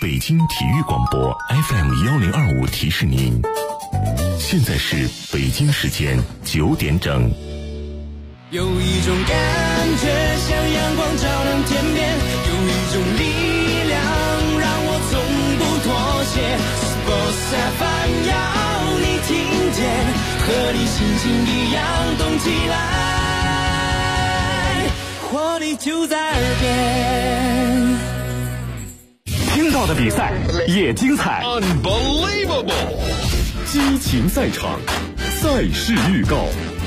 北京体育广播 FM1025提示您，现在是北京时间9点整。 有一种感觉像阳光照亮天边，有一种力量让我从不妥协。Sports FM 要你听见，和你心情一样动起来，活力就在耳边。 听到的比赛也精彩 Unbelievable 激情赛场，赛事预告。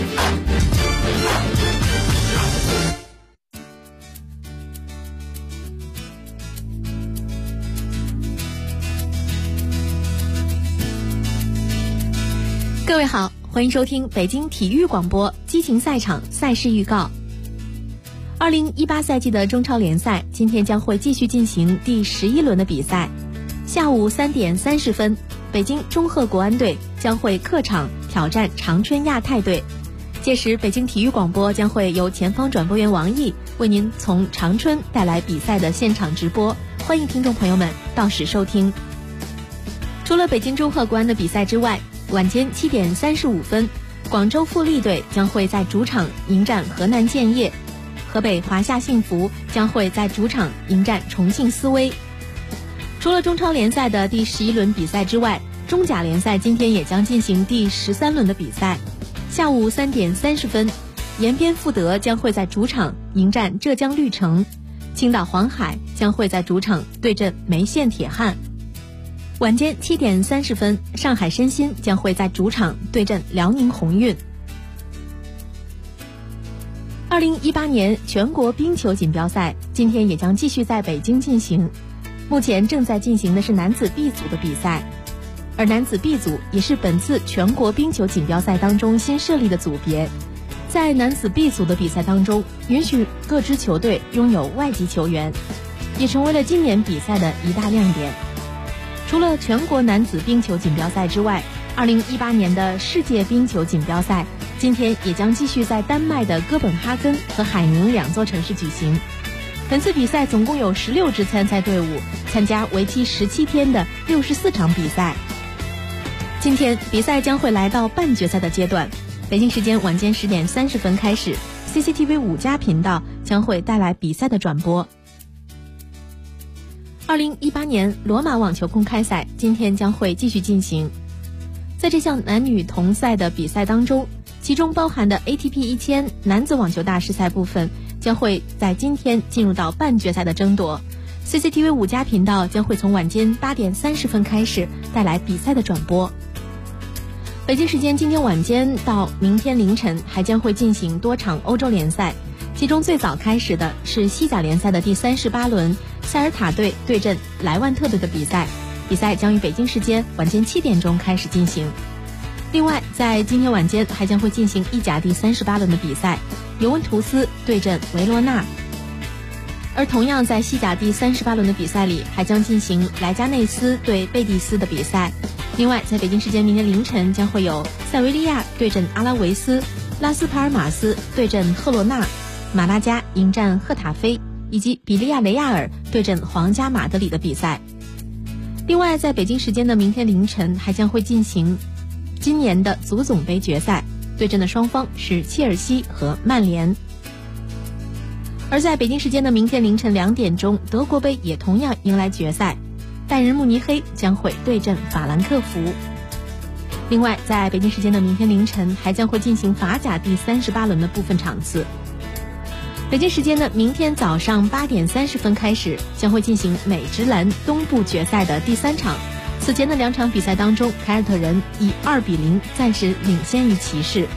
各位好，欢迎收听北京体育广播激情赛场赛事预告。2018赛季的中超联赛今天将会继续进行第11轮的比赛。下午3点30分，北京中赫国安队将会客场挑战长春亚泰队。届时北京体育广播将会由前方转播员王毅为您从长春带来比赛的现场直播，欢迎听众朋友们到时收听。除了北京中赫国安的比赛之外，晚间7点35分，广州富力队将会在主场迎战河南建业，河北华夏幸福将会在主场迎战重庆斯威。除了中超联赛的第11轮比赛之外，中甲联赛今天也将进行第13轮的比赛。下午3点30分，延边富德将会在主场迎战浙江绿城，青岛黄海将会在主场对阵梅县铁汉。晚间7点30分，上海申鑫将会在主场对阵辽宁宏运。2018年全国冰球锦标赛今天也将继续在北京进行，目前正在进行的是男子 B 组的比赛，而男子 B 组也是本次全国冰球锦标赛当中新设立的组别。在男子 B 组的比赛当中，允许各支球队拥有外籍球员，也成为了今年比赛的一大亮点。除了全国男子冰球锦标赛之外，2018年的世界冰球锦标赛今天也将继续在丹麦的哥本哈根和海宁2座城市举行。本次比赛总共有16支参赛队伍参加为期17天的64场比赛。今天比赛将会来到半决赛的阶段，北京时间晚间10点30分开始， CCTV 5+频道将会带来比赛的转播。2018年罗马网球公开赛今天将会继续进行。在这项男女同赛的比赛当中，其中包含的 ATP 1000男子网球大师赛部分将会在今天进入到半决赛的争夺。 CCTV 5+频道将会从晚间8点30分开始带来比赛的转播。北京时间今天晚间到明天凌晨还将会进行多场欧洲联赛，其中最早开始的是西甲联赛的第38轮，塞尔塔队对阵莱万特队的比赛，比赛将于北京时间晚间7点钟开始进行。另外在今天晚间还将会进行意甲第38轮的比赛，尤文图斯对阵维罗纳。而同样在西甲第38轮的比赛里，还将进行莱加内斯对贝蒂斯的比赛。另外在北京时间明天凌晨将会有塞维利亚对阵阿拉维斯，拉斯帕尔马斯对阵赫罗纳，马拉加迎战赫塔菲，以及比利亚雷亚尔对阵皇家马德里的比赛。另外在北京时间的明天凌晨还将会进行今年的足总杯决赛，对阵的双方是切尔西和曼联。而在北京时间的明天凌晨2点钟，德国杯也同样迎来决赛，拜仁慕尼黑将会对阵法兰克福。另外在北京时间的明天凌晨还将会进行法甲第38轮的部分场次。北京时间的明天早上8点30分开始，将会进行美职篮东部决赛的第3场。此前的2场比赛当中，凯尔特人以2比0暂时领先于骑士。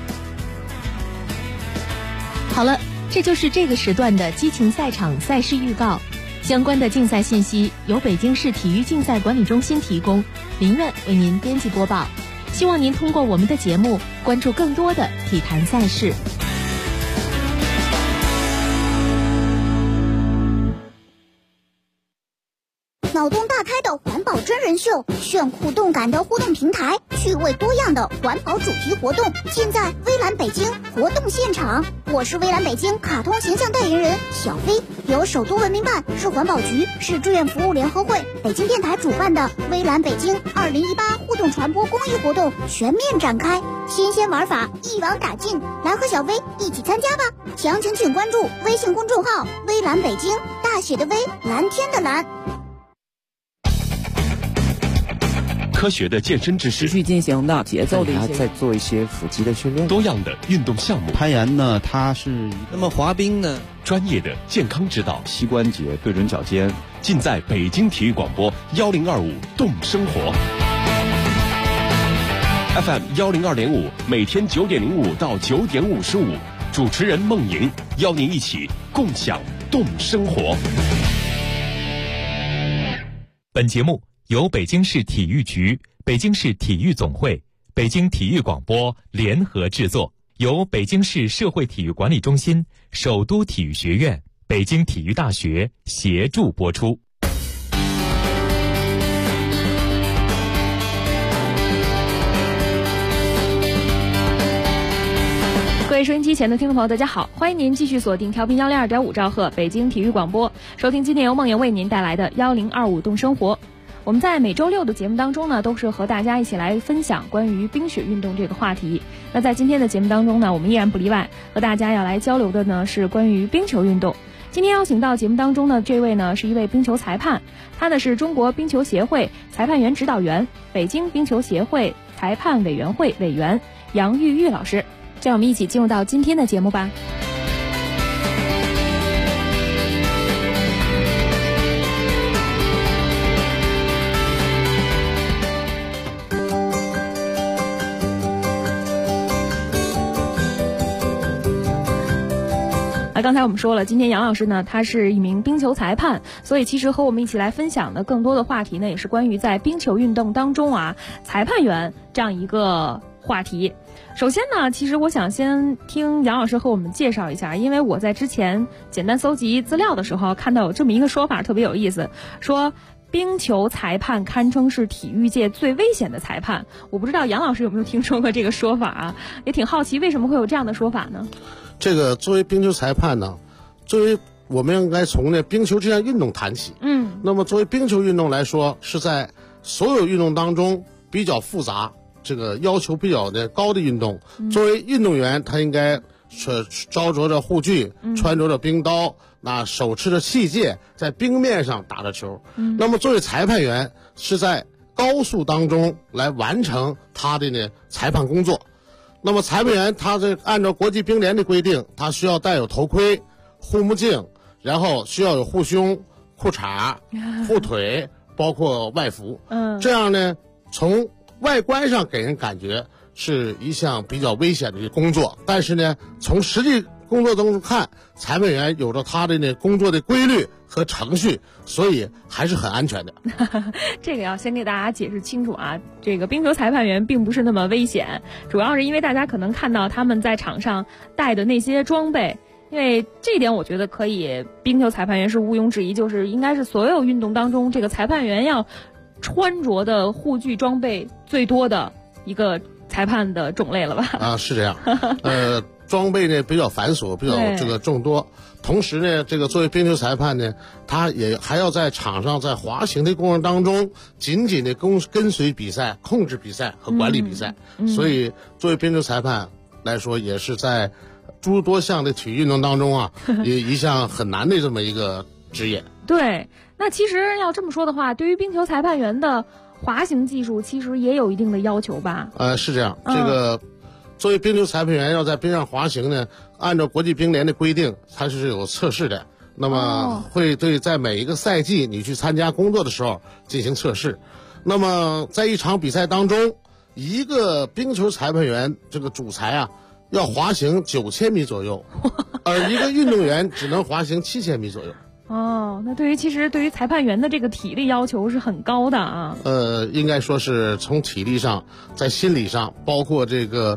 好了，这就是这个时段的激情赛场赛事预告。相关的竞赛信息由北京市体育竞赛管理中心提供，林苑为您编辑播报。希望您通过我们的节目关注更多的体坛赛事。 脑洞大开的环保真人秀，炫酷动感的互动平台，趣味多样的环保主题活动，尽在微蓝北京活动现场。我是微蓝北京卡通形象代言人小飞，由首都文明办、市环保局、市志愿服务联合会、北京电台主办的微蓝北京2018互动传播公益活动全面展开，新鲜玩法一网打尽，来和小飞一起参加吧！详情请关注微信公众号微蓝北京，大写的微，蓝天的蓝。 科学的健身知识， 持续进行的节奏的一些， 再做一些腹肌的训练， 多样的运动项目， 攀岩呢，它是那么滑冰呢， 专业的健康指导， 膝关节对准脚尖， 尽在北京体育广播1025动生活 FM 102.5，每天9点05到9点55，主持人孟莹邀您一起共享动生活。 本节目由北京市体育局、北京市体育总会、北京体育广播联合制作，由北京市社会体育管理中心、首都体育学院、北京体育大学协助播出。 各位收音机前的听众朋友，大家好，欢迎您继续锁定调频102.5兆赫北京体育广播，收听今天由梦莹为您带来的1025动生活。我们在每周六的节目当中呢，都是和大家一起来分享关于冰雪运动这个话题。那在今天的节目当中呢，我们依然不例外，和大家要来交流的呢是关于冰球运动。今天邀请到节目当中的这位呢是一位冰球裁判，他呢是中国冰球协会裁判员指导员、北京冰球协会裁判委员会委员杨玉玉老师。让我们一起进入到今天的节目吧。刚才我们说了，今天杨老师呢，他是一名冰球裁判，所以其实和我们一起来分享的更多的话题呢，也是关于在冰球运动当中啊，裁判员这样一个话题。首先呢，其实我想先听杨老师和我们介绍一下，因为我在之前简单搜集资料的时候，看到有这么一个说法特别有意思，说冰球裁判堪称是体育界最危险的裁判。我不知道杨老师有没有听说过这个说法啊？也挺好奇为什么会有这样的说法呢？ 这个作为冰球裁判呢，作为我们应该从冰球这项运动谈起。那么作为冰球运动来说，是在所有运动当中比较复杂，这个要求比较高的运动。作为运动员，他应该着着护具，穿着冰刀，那手持着器械，在冰面上打着球。那么作为裁判员，是在高速当中来完成他的裁判工作。那么裁判员他按照国际冰联的规定，他需要带有头盔、护目镜，然后需要有护胸、裤衩、护腿，包括外服。这样呢，从外观上给人感觉是一项比较危险的工作，但是呢，从实际工作中看，裁判员有着他的工作的规律和程序，所以还是很安全的。 这个要先给大家解释清楚啊，这个冰球裁判员并不是那么危险，主要是因为大家可能看到他们在场上带的那些装备，因为这一点我觉得可以，冰球裁判员是毋庸置疑，就是应该是所有运动当中这个裁判员要穿着的护具装备最多的一个裁判的种类了吧？啊， 是这样。装备呢比较繁琐，比较众多。同时呢，这个作为冰球裁判呢，他也还要在场上在滑行的过程当中，紧紧的跟随比赛，控制比赛和管理比赛。所以，作为冰球裁判来说，也是在诸多项的体育运动当中啊，一项很难的这么一个职业。 对，那其实要这么说的话，对于冰球裁判员的滑行技术，其实也有一定的要求吧？是这样。这个作为冰球裁判员要在冰上滑行呢，按照国际冰联的规定，它是有测试的。那么会对在每一个赛季你去参加工作的时候进行测试。那么在一场比赛当中，一个冰球裁判员这个主裁啊，要滑行9000米左右，而一个运动员只能滑行7000米左右。 那其实对于裁判员的这个体力要求是很高的啊。 应该说是从体力上，在心理上，包括这个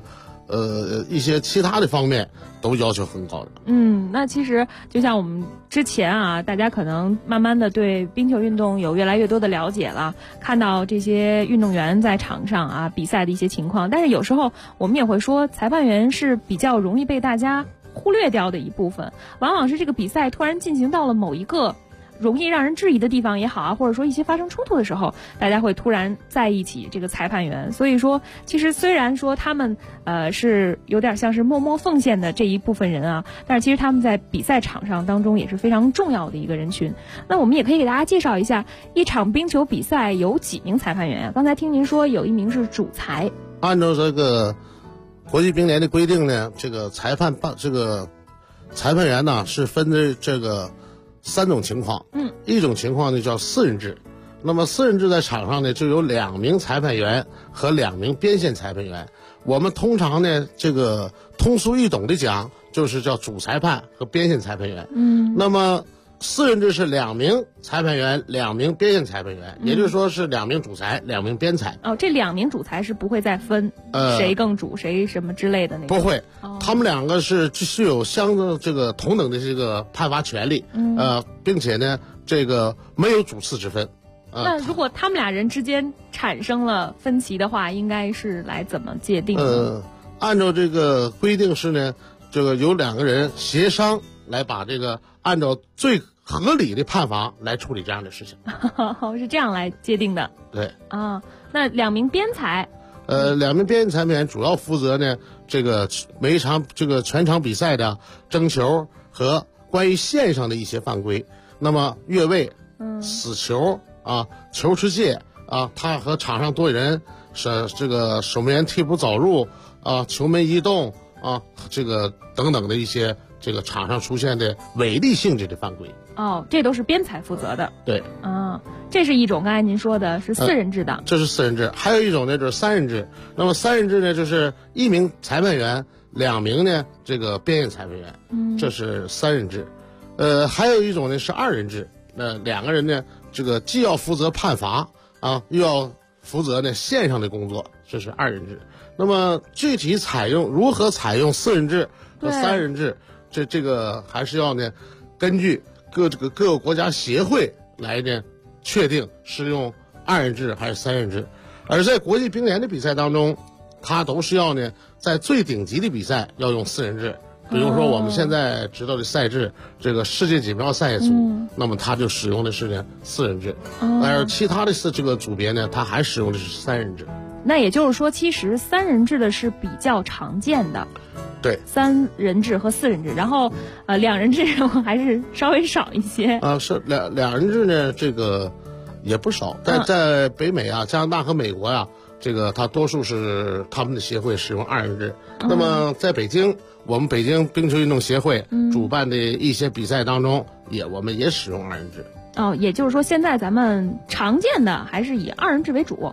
一些其他的方面都要求很高的。 那其实就像我们之前啊，大家可能慢慢的对冰球运动有越来越多的了解了，看到这些运动员在场上啊比赛的一些情况，但是有时候我们也会说，裁判员是比较容易被大家忽略掉的一部分，往往是这个比赛突然进行到了某一个容易让人质疑的地方也好啊，或者说一些发生冲突的时候，大家会突然在一起这个裁判员。所以说其实虽然说他们是有点像是默默奉献的这一部分人啊，但是其实他们在比赛场上当中也是非常重要的一个人群。那我们也可以给大家介绍一下一场冰球比赛有几名裁判员啊？刚才听您说有一名是主裁。 按照这个国际冰联的规定呢，这个裁判员呢是分的这个3种情况。一种情况呢叫4人制，那么4人制在场上呢就有2名裁判员和2名边线裁判员。我们通常呢这个通俗易懂的讲，就是叫主裁判和边线裁判员。那么4人制是2名裁判员2名边线裁判员，也就是说是2名主裁2名边裁。 这2名主裁是不会再分谁更主谁什么之类的那种。 不会，他们2个是具有这个同等的这个判罚权利。并且呢这个没有主次之分。 那如果他们俩人之间产生了分歧的话，应该是来怎么界定呢？ 按照这个规定是呢，这个有2个人协商来把这个按照最合理的判罚来处理这样的事情。 是这样来界定的。 对啊，那2名边裁 ，2名边线裁判员主要负责呢这个每一场这个全场比赛的争球和关于线上的一些犯规。那么越位、死球啊、球出界啊，他和场上多人这个守门员替补早入啊、球门移动啊，这个等等的一些这个场上出现的违例性质的犯规。 这都是边裁负责的。 对这是一种，刚才您说的是4人制的。 这是4人制。还有一种呢就是3人制。那么3人制呢就是1名裁判员2名呢这个边线裁判员。这是3人制。还有一种呢是2人制。2个人呢这个既要负责判罚啊，又要负责呢线上的工作，这是2人制。那么具体如何采用4人制和3人制，这个还是要呢根据各个国家协会来呢确定是用2人制还是3人制。而在国际冰联的比赛当中，它都是要呢在最顶级的比赛要用4人制。比如说我们现在知道的赛制，这个世界锦标赛组，那么它就使用的是呢4人制。而其他的这个组别呢，它还使用的是3人制。 那也就是说，其实3人制的是比较常见的。 对 ，3人制和4人制，然后2人制还是稍微少一些。 是两人制呢，这个也不少，但在北美啊、加拿大和美国啊，这个它多数是他们的协会使用2人制。那么在北京，我们北京冰球运动协会主办的一些比赛当中，我们也使用2人制。 也就是说现在咱们常见的还是以2人制为主。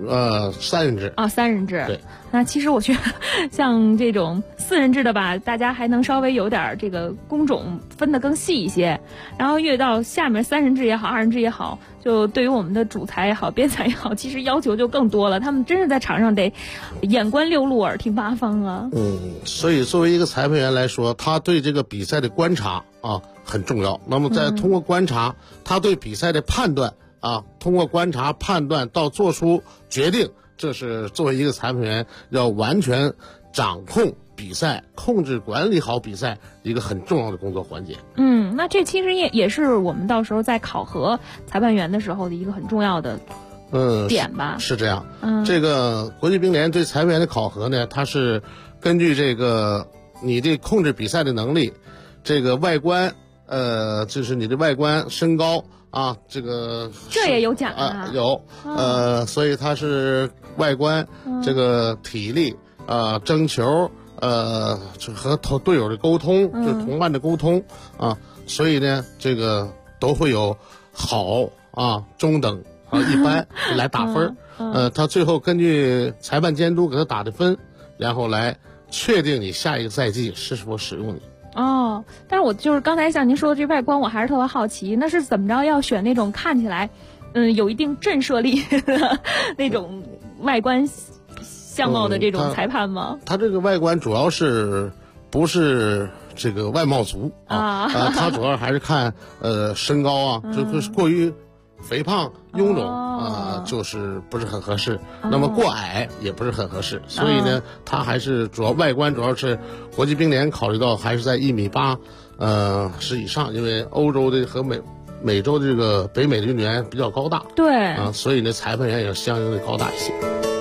3人制。 3人制。 对。 那其实我觉得像这种4人制的吧，大家还能稍微有点这个工种分得更细一些，然后越到下面3人制也好2人制也好，就对于我们的主裁也好边裁也好，其实要求就更多了，他们真是在场上得眼观六路耳听八方啊。 所以作为一个裁判员来说，他对这个比赛的观察很重要。那么在通过观察，他对比赛的判断通过观察判断到做出决定，这是作为一个裁判员要完全掌控比赛、控制管理好比赛一个很重要的工作环节。 那这其实也是我们到时候在考核裁判员的时候的一个很重要的点吧。 是这样。这个国际冰联对裁判员的考核呢，它是根据这个你的控制比赛的能力，这个外观就是你的外观、身高这个这也有讲啊？ 有。所以它是外观、这个体力争球和队友的沟通，就是同伴的沟通所以呢这个都会有好中等一般来打分。他最后根据裁判监督给他打的分，然后来确定你下一个赛季是否使用你。 但是我就是刚才像您说的这外观，我还是特别好奇，那是怎么着要选那种看起来有一定震慑力的那种外观相貌的这种裁判吗？ 他这个外观主要是不是这个外貌足他主要还是看身高啊，就是过于肥胖臃肿就是不是很合适，那么过矮也不是很合适，所以呢，他还是主要外观主要是国际冰联考虑到还是在1.8米以上，因为欧洲的和美洲这个北美的运动员比较高大， 对所以呢，裁判员也相应的高大一些。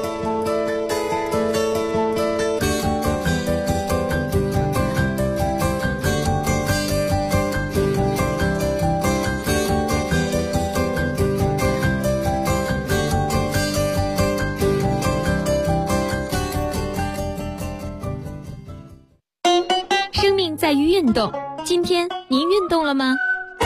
生命在于运动，今天您运动了吗？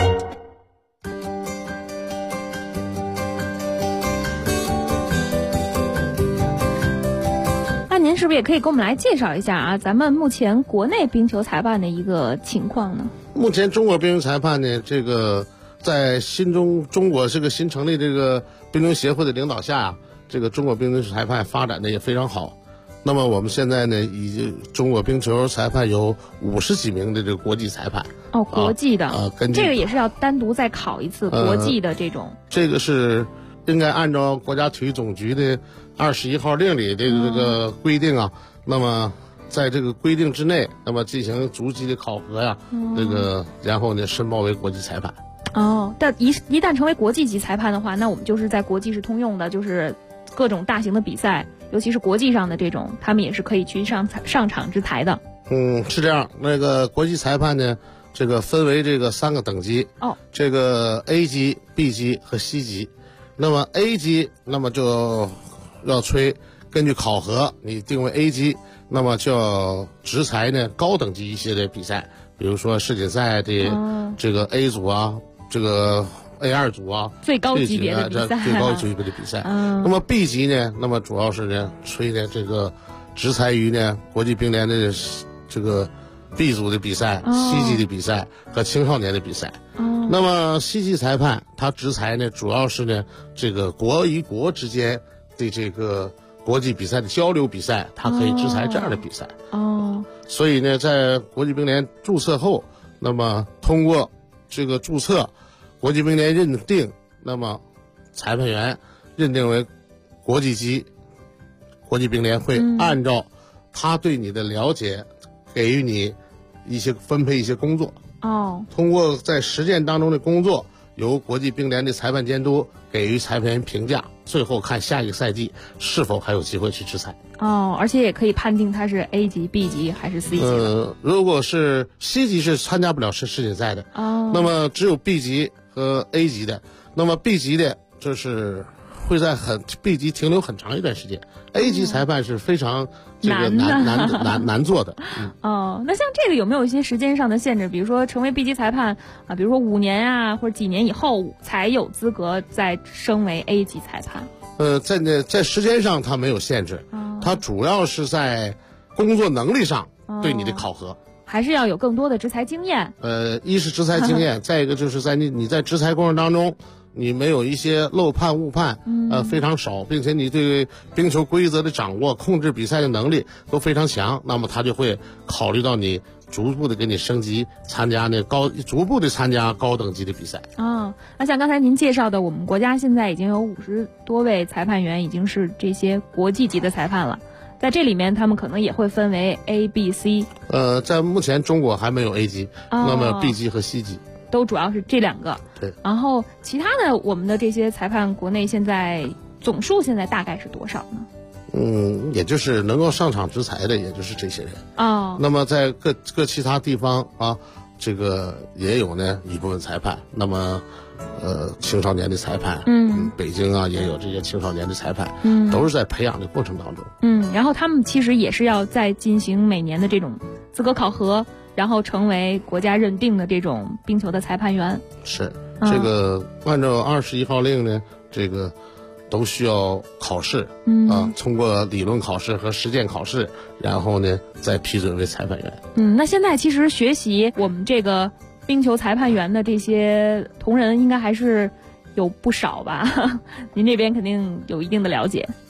那您是不是也可以给我们来介绍一下啊，咱们目前国内冰球裁判的一个情况呢？ 目前中国冰球裁判呢，这个在中国这个新成立这个冰球协会的领导下这个中国冰球裁判发展的也非常好。那么我们现在呢，已经中国冰球裁判有50几名的这个国际裁判。 国际的根据这个也是要单独再考一次国际的这种。 这个是应该按照国家体育总局的21号令里的这个规定那么在这个规定之内，那么进行逐级的考核这个然后呢申报为国际裁判。 但一旦成为国际级裁判的话，那我们就是在国际是通用的，就是各种大型的比赛，尤其是国际上的这种，他们也是可以去上场执裁的。是这样。那个国际裁判呢，这个分为这个3个等级。这个 A 级、B 级和 C 级。那么 A 级，那么就要根据考核你定为 A 级，那么就要执裁呢高等级一些的比赛，比如说世锦赛的这个 A 组这个 A2 组最高级别的比赛， 最高级别的比赛。那么 B 级呢，那么主要是呢吹呢这个执裁于呢国际冰联的这个 B 组的比赛、C 级的比赛和青少年的比赛。那么 C 级裁判他执裁呢，主要是呢这个国与国之间的这个国际比赛的交流比赛，他可以执裁这样的比赛。所以呢，在国际冰联注册后，那么通过这个注册，国际冰联认定，那么裁判员认定为国际级，国际冰联会按照他对你的了解，给予你分配一些工作。通过在实践当中的工作，由国际冰联的裁判监督给予裁判员评价，最后看下一个赛季是否还有机会去执裁。 而且也可以判定他是 A 级、B 级还是 C 级。 如果是 C 级是参加不了世锦赛的。那么只有 B 级和 A 级的。那么 B 级的就是会在B 级停留很长一段时间。A 级裁判是非常这个难做的。 那像这个有没有一些时间上的限制？比如说成为 B 级裁判比如说5年或者几年以后才有资格再升为 A 级裁判？ 在时间上它没有限制，它主要是在工作能力上对你的考核。 还是要有更多的执裁经验。 一是执裁经验，再一个就是在你在执裁过程当中，你没有一些漏判误判，非常少，并且你对冰球规则的掌握、控制比赛的能力都非常强，那么他就会考虑到你逐步的给你升级，逐步的参加高等级的比赛。 那像刚才您介绍的，我们国家现在已经有50多位裁判员已经是这些国际级的裁判了。在这里面他们可能也会分为 A、B、C。 在目前中国还没有 A 级，那么 B 级和 C 级都主要是这2个。 对。 然后其他的我们的这些裁判，国内现在总数现在大概是多少呢？ 也就是能够上场执裁的，也就是这些人。那么在各其他地方这个也有呢一部分裁判。那么青少年的裁判，北京也有这些青少年的裁判，都是在培养的过程当中。 然后他们其实也是要再进行每年的这种资格考核，然后成为国家认定的这种冰球的裁判员。 是这个按照21号令呢，这个都需要考试，通过理论考试和实践考试，然后呢再批准为裁判员。 那现在其实学习我们这个冰球裁判员的这些同仁应该还是有不少吧？您这边肯定有一定的了解。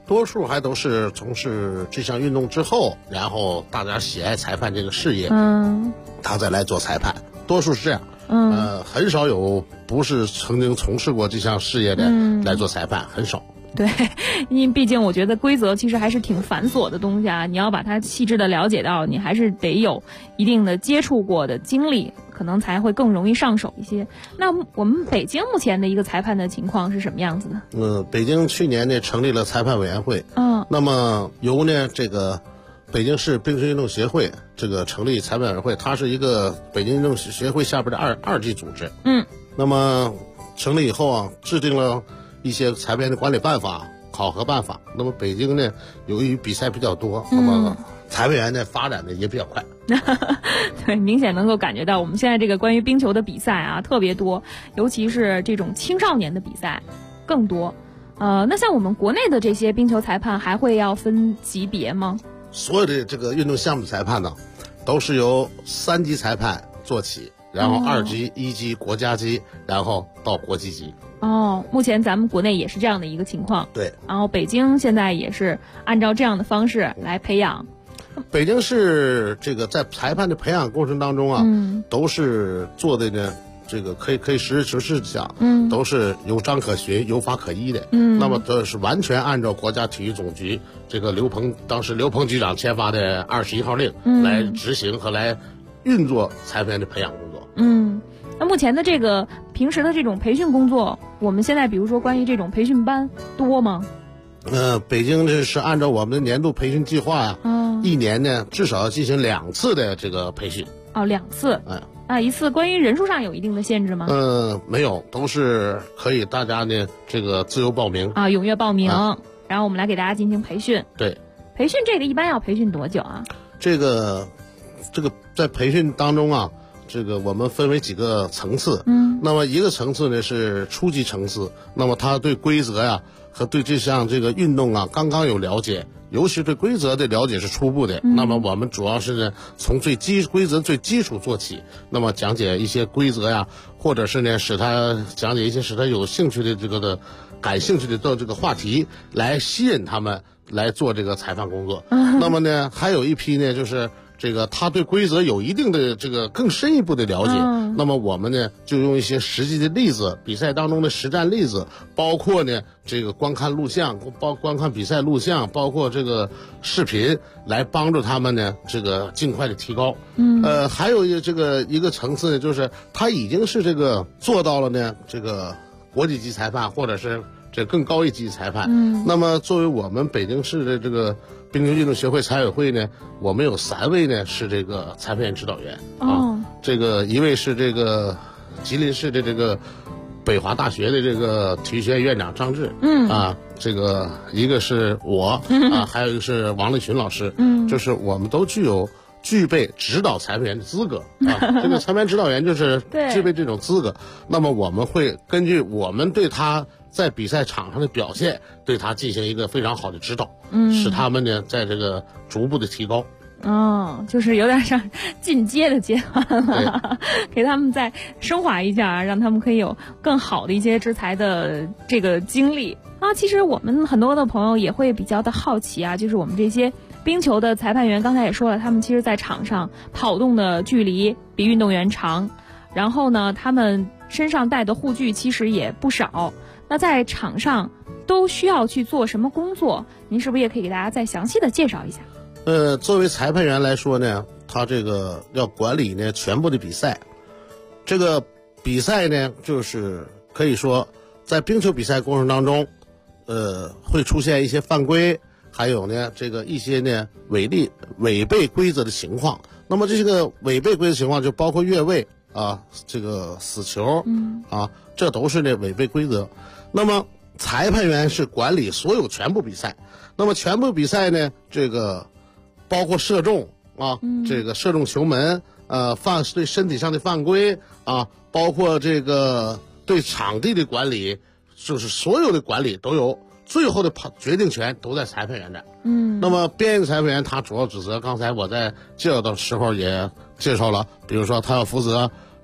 多数还都是从事这项运动之后，然后大家喜爱裁判这个事业，他再来做裁判，多数是这样。很少有不是曾经从事过这项事业的来做裁判，很少。 对，因为毕竟我觉得规则其实还是挺繁琐的东西啊，你要把它细致的了解到，你还是得有一定的接触过的经历，可能才会更容易上手一些。那我们北京目前的一个裁判的情况是什么样子呢？ 北京去年呢成立了裁判委员会，那么由呢这个北京市冰球运动协会这个成立裁判委员会，它是一个北京运动协会下边的二级组织。那么成立以后啊，制定了一些裁判员的管理办法、考核办法。那么北京呢，由于比赛比较多，那么裁判员呢发展的也比较快。 对，明显能够感觉到我们现在这个关于冰球的比赛啊特别多，尤其是这种青少年的比赛更多。那像我们国内的这些冰球裁判还会要分级别吗？ 所有的这个运动项目裁判呢，都是由3级裁判做起，然后2级、1级、国家级，然后到国际级。 目前咱们国内也是这样的一个情况。 对， 然后北京现在也是按照这样的方式来培养。 北京市这个在裁判的培养过程当中啊，都是做的呢，这个可以实事求是讲，都是有章可循、有法可依的。那么这是完全按照国家体育总局这个当时刘鹏局长签发的21号令来执行和来运作裁判员的培养工作。 那目前的这个平时的这种培训工作，我们现在比如说关于这种培训班多吗？ 北京这是按照我们的年度培训计划呀，一年呢至少要进行2次的这个培训。 2次。一次关于人数上有一定的限制吗？ 没有，都是可以大家呢这个自由报名踊跃报名，然后我们来给大家进行培训。 对， 培训这个一般要培训多久啊？ 这个在培训当中啊，这个我们分为几个层次。那么一个层次呢是初级层次，那么他对规则呀和对这项这个运动啊刚刚有了解，尤其对规则的了解是初步的。那么我们主要是呢从规则最基础做起，那么讲解一些规则呀，或者是呢讲解一些使他有兴趣的感兴趣的这个话题，来吸引他们来做这个裁判工作。那么呢还有一批呢就是这个他对规则有一定的这个更深一步的了解，那么我们呢就用一些实际的例子，比赛当中的实战例子，包括呢这个观看录像，观看比赛录像，包括这个视频，来帮助他们呢这个尽快的提高。还有一个层次呢，就是他已经是这个做到了呢这个国际级裁判，或者是这更高一级裁判。那么作为我们北京市的这个冰球运动协会裁委会呢，我们有3位呢是这个裁判员指导员。这个一位是这个吉林市的这个北华大学的这个体育学院院长张志。这个一个是我还有一个是王立群老师。就是我们都具备指导裁判员的资格这个裁判员指导员就是具备这种资格。那么我们会根据我们对他在比赛场上的表现，对他进行一个非常好的指导，使他们呢在这个逐步的提高。 就是有点像进阶的阶段了，给他们再升华一下，让他们可以有更好的一些执裁的这个经历。其实我们很多的朋友也会比较的好奇啊，就是我们这些冰球的裁判员，刚才也说了，他们其实在场上跑动的距离比运动员长，然后呢他们身上带的护具其实也不少。那在场上都需要去做什么工作？您是不是也可以给大家再详细的介绍一下？ 作为裁判员来说呢，他这个要管理呢全部的比赛。这个比赛呢，就是可以说在冰球比赛过程当中，会出现一些犯规，还有呢这个一些呢违背规则的情况。那么这个违背规则情况就包括越位这个死球这都是呢违背规则。那么裁判员是管理全部比赛。那么全部比赛呢，这个包括射中这个射中球门，对身体上的犯规包括这个对场地的管理，就是所有的管理都有最后的决定权都在裁判员这。那么边缘裁判员他主要职责，刚才我在介绍的时候也介绍了，比如说他要负责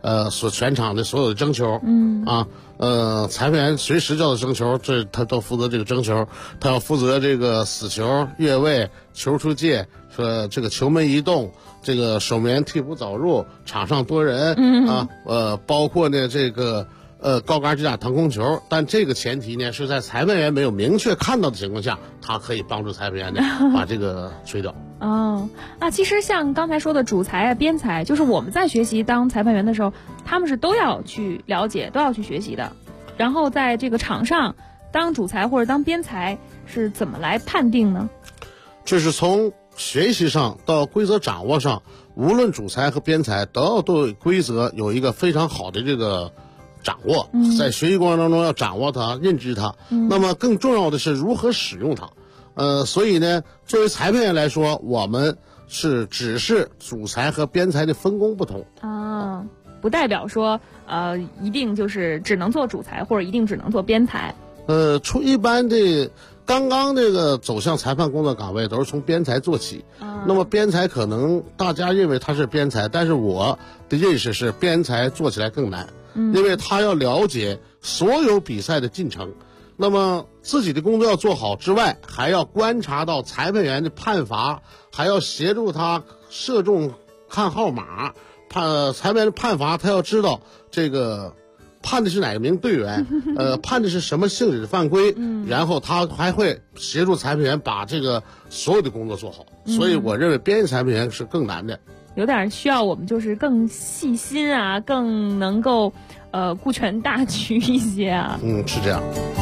所全场的所有的争球，裁判员随时叫他争球，这他都负责这个争球，他要负责这个死球、越位、球出界，说这个球门移动，这个守门员替补早入，场上多人，包括呢这个高杆击打腾空球，但这个前提呢是在裁判员没有明确看到的情况下，他可以帮助裁判员呢把这个吹掉。 那其实像刚才说的主裁啊、边裁，就是我们在学习当裁判员的时候，他们是都要去了解、都要去学习的。然后在这个场上当主裁或者当边裁是怎么来判定呢？ 就是从学习上到规则掌握上，无论主裁和边裁都要对规则有一个非常好的这个掌握，在学习过程当中要掌握它、认知它。那么更重要的是如何使用它。所以呢，作为裁判员来说，我们只是主裁和边裁的分工不同不代表说一定就是只能做主裁或者一定只能做边裁。 一般的刚刚这个走向裁判工作岗位都是从边裁做起。那么边裁可能大家认为他是边裁，但是我的认识是边裁做起来更难，因为他要了解所有比赛的进程。那么自己的工作要做好之外，还要观察到裁判员的判罚，还要协助他射中、看号码。裁判员的判罚，他要知道这个判的是哪个名队员，判的是什么性质的犯规，然后他还会协助裁判员把这个所有的工作做好。所以我认为边裁判员是更难的， 有点需要我们就是更细心啊，更能够顾全大局一些啊。 是这样。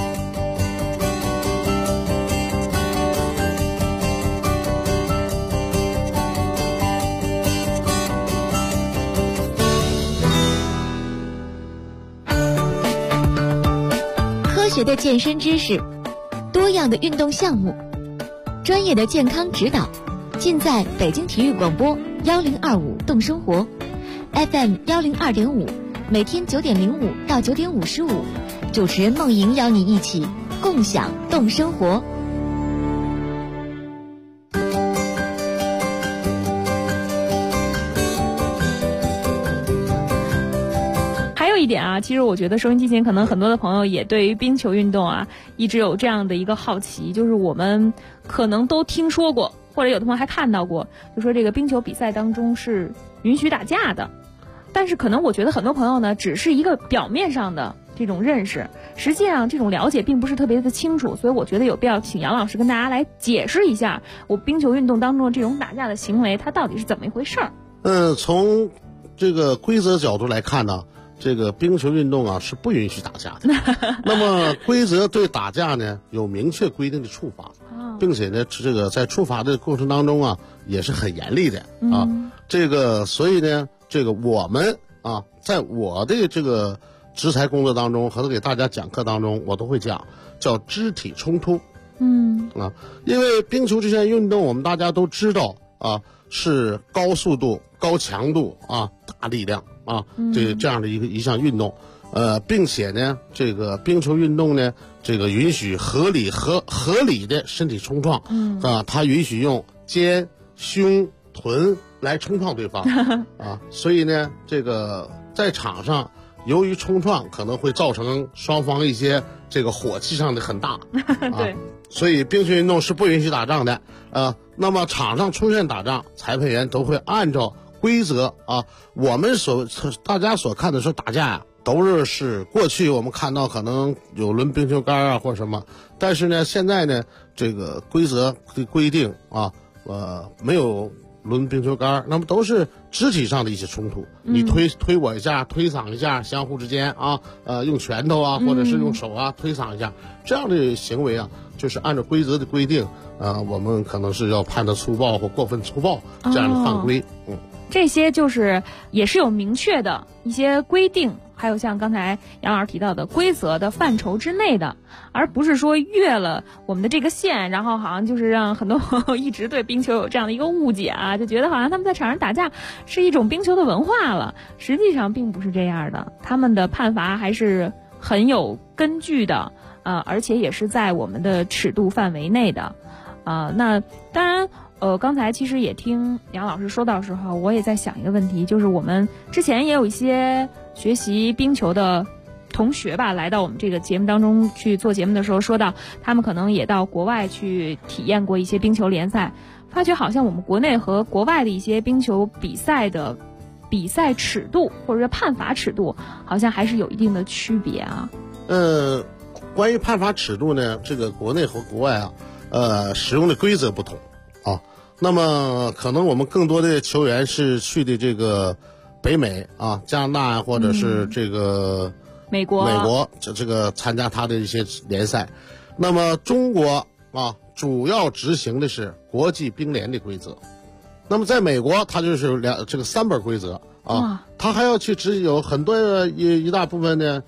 科学的健身知识，多样的运动项目，专业的健康指导，尽在北京体育广播1025动生活 FM 102.5，每天9点05到9点55，主持人梦莹邀你一起共享动生活。 一点啊，其实我觉得收音机前可能很多的朋友也对于冰球运动啊一直有这样的一个好奇，就是我们可能都听说过，或者有的朋友还看到过，就说这个冰球比赛当中是允许打架的，但是可能我觉得很多朋友呢只是一个表面上的这种认识，实际上这种了解并不是特别的清楚，所以我觉得有必要请杨老师跟大家来解释一下我冰球运动当中这种打架的行为它到底是怎么一回事儿。 从这个规则角度来看呢，这个冰球运动啊是不允许打架的。那么规则对打架呢有明确规定的处罚，并且呢这个在处罚的过程当中啊也是很严厉的啊。这个所以呢这个我们啊在我的这个执裁工作当中和给大家讲课当中，我都会讲叫肢体冲突。因为冰球这项运动我们大家都知道啊是高速度、高强度啊、大力量啊，这样的一项运动，并且呢，这个冰球运动呢，这个允许合理的身体冲撞，它允许用肩、胸、臀来冲撞对方啊，所以呢，这个在场上由于冲撞可能会造成双方一些这个火气上的很大，对，所以冰球运动是不允许打仗的，那么场上出现打仗，裁判员都会按照规则啊，我们大家所看的说打架呀，都是过去我们看到可能有抡冰球杆啊或什么，但是呢，现在呢，这个规则的规定啊，没有抡冰球杆，那么都是肢体上的一些冲突，你推我一下，推搡一下，相互之间啊，用拳头啊，或者是用手啊推搡一下，这样的行为啊，就是按照规则的规定，我们可能是要判他粗暴或过分粗暴这样的犯规， 这些就是也是有明确的一些规定，还有像刚才杨老师提到的规则的范畴之内的，而不是说越了我们的这个线，然后好像就是让很多朋友一直对冰球有这样的一个误解啊，就觉得好像他们在场上打架是一种冰球的文化了，实际上并不是这样的，他们的判罚还是很有根据的，而且也是在我们的尺度范围内的，那当然刚才其实也听杨老师说到的时候，我也在想一个问题，就是我们之前也有一些学习冰球的同学吧，来到我们这个节目当中去做节目的时候，说到他们可能也到国外去体验过一些冰球联赛，发觉好像我们国内和国外的一些冰球比赛的比赛尺度或者说判罚尺度，好像还是有一定的区别啊。 关于判罚尺度呢，这个国内和国外啊，使用的规则不同啊。那么可能我们更多的球员是去的这个北美啊，加拿大或者是这个美国这个参加他的一些联赛。那么中国啊，主要执行的是国际冰联的规则。那么在美国，它就是这个3本规则啊，它还要去有很多一大部分的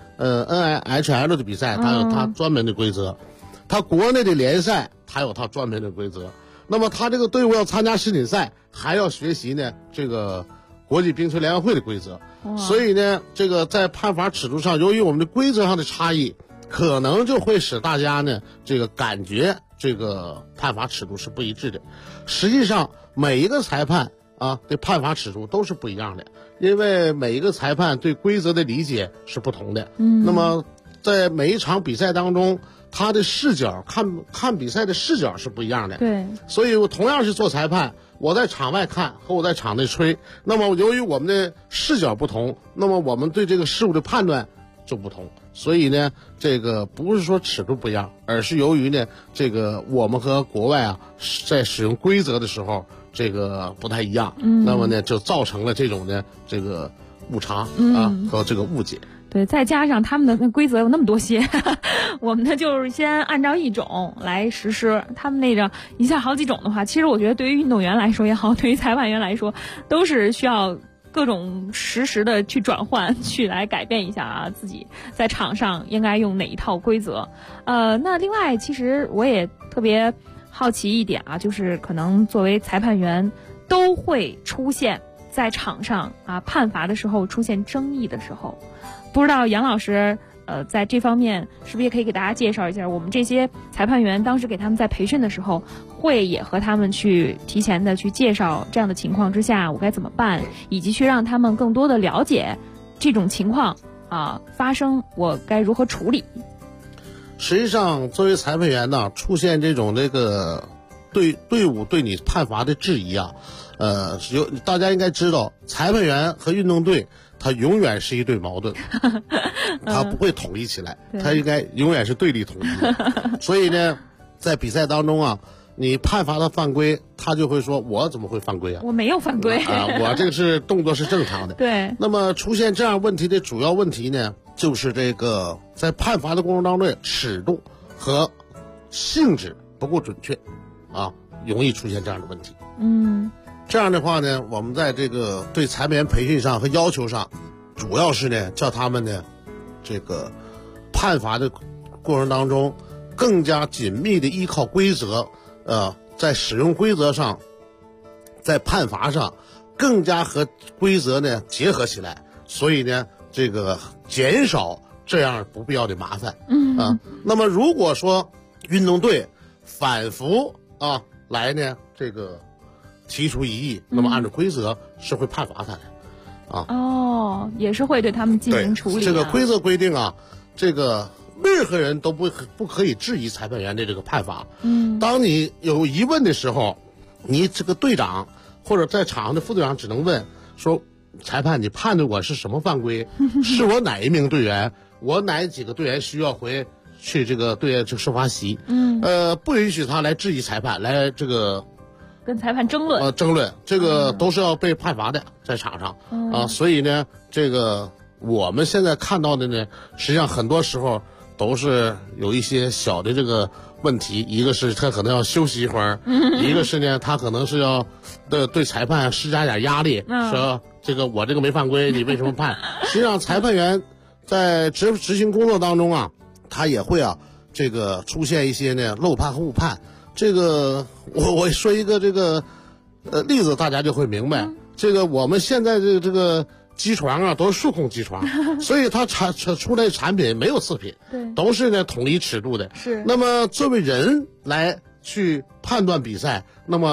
NHL 的比赛，它有它专门的规则。它国内的联赛，它有它专门的规则。那么它这个队伍要参加世锦赛，还要学习呢这个国际冰球联合会的规则。所以呢，这个在判罚尺度上，由于我们的规则上的差异，可能就会使大家呢这个感觉这个判罚尺度是不一致的。实际上每一个裁判啊的判罚尺度都是不一样的，因为每一个裁判对规则的理解是不同的。那么在每一场比赛当中，他的视角看比赛的视角是不一样的。 对， 所以我同样是做裁判，我在场外看和我在场内吹，那么由于我们的视角不同，那么我们对这个事物的判断就不同。所以呢，这个不是说尺度不一样，而是由于呢，这个我们和国外啊在使用规则的时候，这个不太一样。那么呢，就造成了这种呢这个误差啊和这个误解。 对，再加上他们的规则有那么多些，我们呢就是先按照一种来实施，他们那个一下好几种的话，其实我觉得对于运动员来说也好，对于裁判员来说，都是需要各种实时的去转换，去来改变一下啊，自己在场上应该用哪一套规则。那另外，其实我也特别好奇一点啊，就是可能作为裁判员都会出现在场上啊判罚的时候出现争议的时候，不知道杨老师在这方面是不是也可以给大家介绍一下，我们这些裁判员当时给他们在培训的时候，会也和他们去提前的去介绍这样的情况之下我该怎么办，以及去让他们更多的了解这种情况啊发生我该如何处理。 实际上作为裁判员呢，出现这种这个队伍对你判罚的质疑啊，大家应该知道，裁判员和运动队它永远是一对矛盾，它不会统一起来，它应该永远是对立统一的。所以呢，在比赛当中啊，你判罚他犯规，他就会说我怎么会犯规啊？ 我没有犯规啊，我这个是动作是正常的。 对。 那么出现这样问题的主要问题呢，就是这个在判罚的过程当中，尺度和性质不够准确，啊，容易出现这样的问题。这样的话呢，我们在这个对裁判员培训上和要求上，主要是呢叫他们呢，这个判罚的过程当中，更加紧密的依靠规则，在使用规则上，在判罚上，更加和规则呢结合起来，所以呢，这个减少这样不必要的麻烦。那么如果说运动队反复啊来呢，这个提出异议，那么按照规则是会判罚他的， 也是会对他们进行处理。 这个规则规定啊，这个任何人都不可以质疑裁判员的这个判罚。当你有疑问的时候，你这个队长或者在场上的副队长只能问说，裁判你判的我是什么犯规？是我哪一名队员？我哪几个队员需要回去这个队员受罚席？不允许他来质疑裁判，来这个跟裁判争论。 争论这个都是要被判罚的，在场上所以呢，这个我们现在看到的呢，实际上很多时候都是有一些小的这个问题，一个是他可能要休息一会儿，一个是呢他可能是要对裁判施加点压力，说这个我这个没犯规，你为什么判？实际上裁判员在执行工作当中啊，他也会这个出现一些呢漏判和误判。这个我说一个这个例子，大家就会明白。这个我们现在这个机床啊都是数控机床，所以它出来的产品没有次品，都是呢统一尺度的。 是。 那么作为人来去判断比赛，那么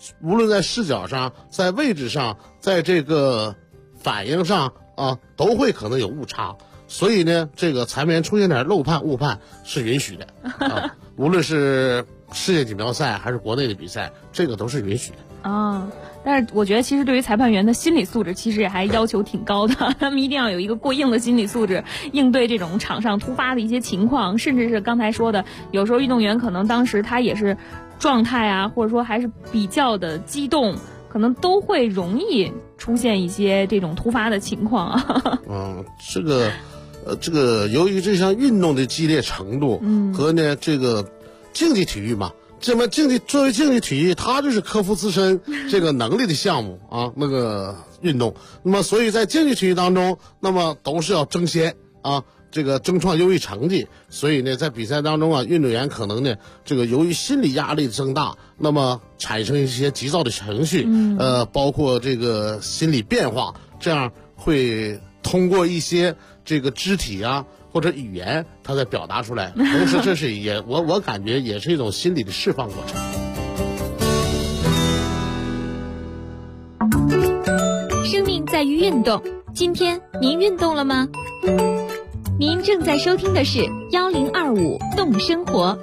无论在视角上、在位置上、在这个反应上啊，都会可能有误差。所以呢，这个裁判员出现点漏判、误判是允许的啊，无论是世界锦标赛还是国内的比赛，这个都是允许的啊。但是我觉得，其实对于裁判员的心理素质，其实也还要求挺高的。他们一定要有一个过硬的心理素质，应对这种场上突发的一些情况，甚至是刚才说的，有时候运动员可能当时他也是状态啊，或者说还是比较的激动，可能都会容易出现一些这种突发的情况啊。 这个由于这项运动的激烈程度，和呢这个竞技体育嘛，这么作为竞技体育，它就是克服自身这个能力的项目啊，那个运动。那么所以在竞技体育当中，那么都是要争先啊，这个争创优异成绩。所以呢，在比赛当中啊，运动员可能呢这个由于心理压力增大，那么产生一些急躁的情绪，包括这个心理变化，这样会通过一些这个肢体啊或者语言，它在表达出来。同时，这是我感觉也是一种心理的释放过程。 生命在于运动，今天您运动了吗？您正在收听的是1025动生活。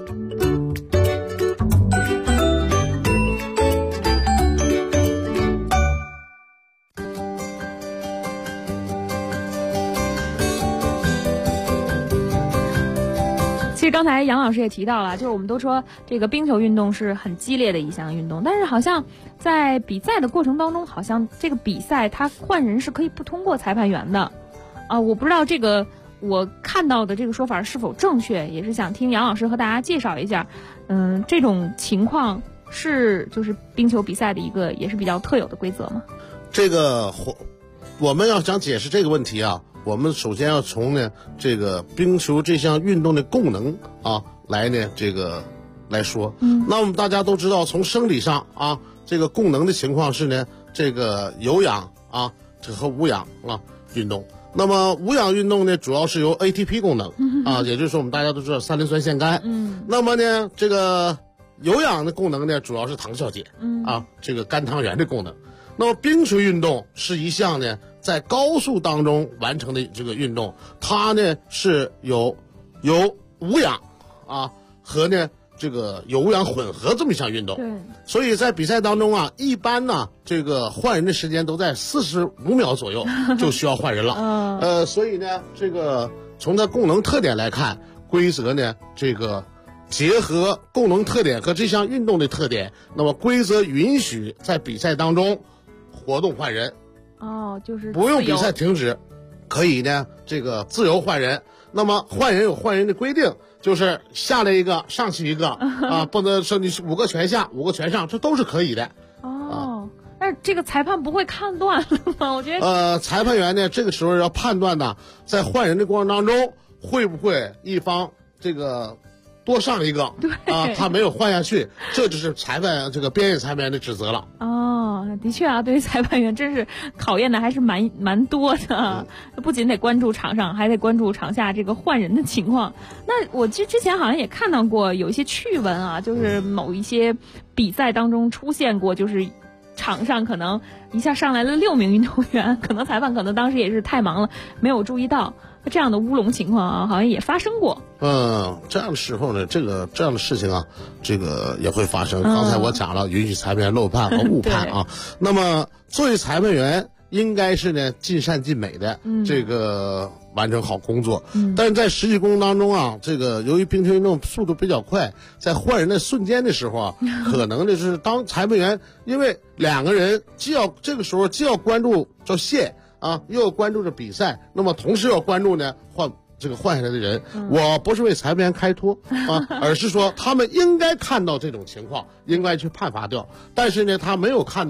其实刚才杨老师也提到了，就是我们都说这个冰球运动是很激烈的一项运动，但是好像在比赛的过程当中，好像这个比赛它换人是可以不通过裁判员的啊。我不知道这个我看到的这个说法是否正确，也是想听杨老师和大家介绍一下。这种情况是就是冰球比赛的一个也是比较特有的规则吗？ 这个我们要想解释这个问题啊，我们首先要从呢这个冰球这项运动的功能啊来说。那我们大家都知道，从生理上啊，这个功能的情况是呢，这个有氧啊，这和无氧啊运动。那么无氧运动呢，主要是由 ATP 功能啊，也就是说我们大家都知道三磷酸腺苷。那么呢，这个有氧的功能呢，主要是糖酵解啊，这个肝糖原的功能。那么冰球运动是一项呢在高速当中完成的这个运动，它呢是有无氧啊和呢这个有无氧混合这么一项运动。对，所以在比赛当中啊，一般呢这个换人的时间都在45秒左右就需要换人了。所以呢这个从它功能特点来看，规则呢这个结合功能特点和这项运动的特点，那么规则允许在比赛当中活动换人。 就是不用比赛停止，可以呢这个自由换人。那么换人有换人的规定，就是下来一个上去一个啊，不能说你5个全下5个全上，这都是可以的。 但是这个裁判不会看断了吗？我觉得裁判员呢这个时候要判断呢，在换人的过程当中会不会一方这个多上一个啊，他没有换下去，这就是这个边线裁判员的职责了。 的确啊，对于裁判员真是考验的还是蛮多的，不仅得关注场上，还得关注场下这个换人的情况。那我之前好像也看到过有一些趣闻啊，就是某一些比赛当中出现过，就是场上可能一下上来了6名运动员，可能裁判当时也是太忙了，没有注意到。这样的乌龙情况啊，好像也发生过。 这样的时候呢，这样的事情啊，这个也会发生。刚才我讲了，允许裁判员漏判和误判啊。那么作为裁判员，应该是呢尽善尽美的这个完成好工作。但是在实际工作当中啊，这个由于冰球运动速度比较快，在换人的瞬间的时候啊，可能就是当裁判员因为2个人这个时候既要关注着线啊，又要关注着比赛，那么同时要关注呢换下来的人。我不是为裁判员开脱啊，而是说他们应该看到这种情况，应该去判罚掉。但是呢，他没有看到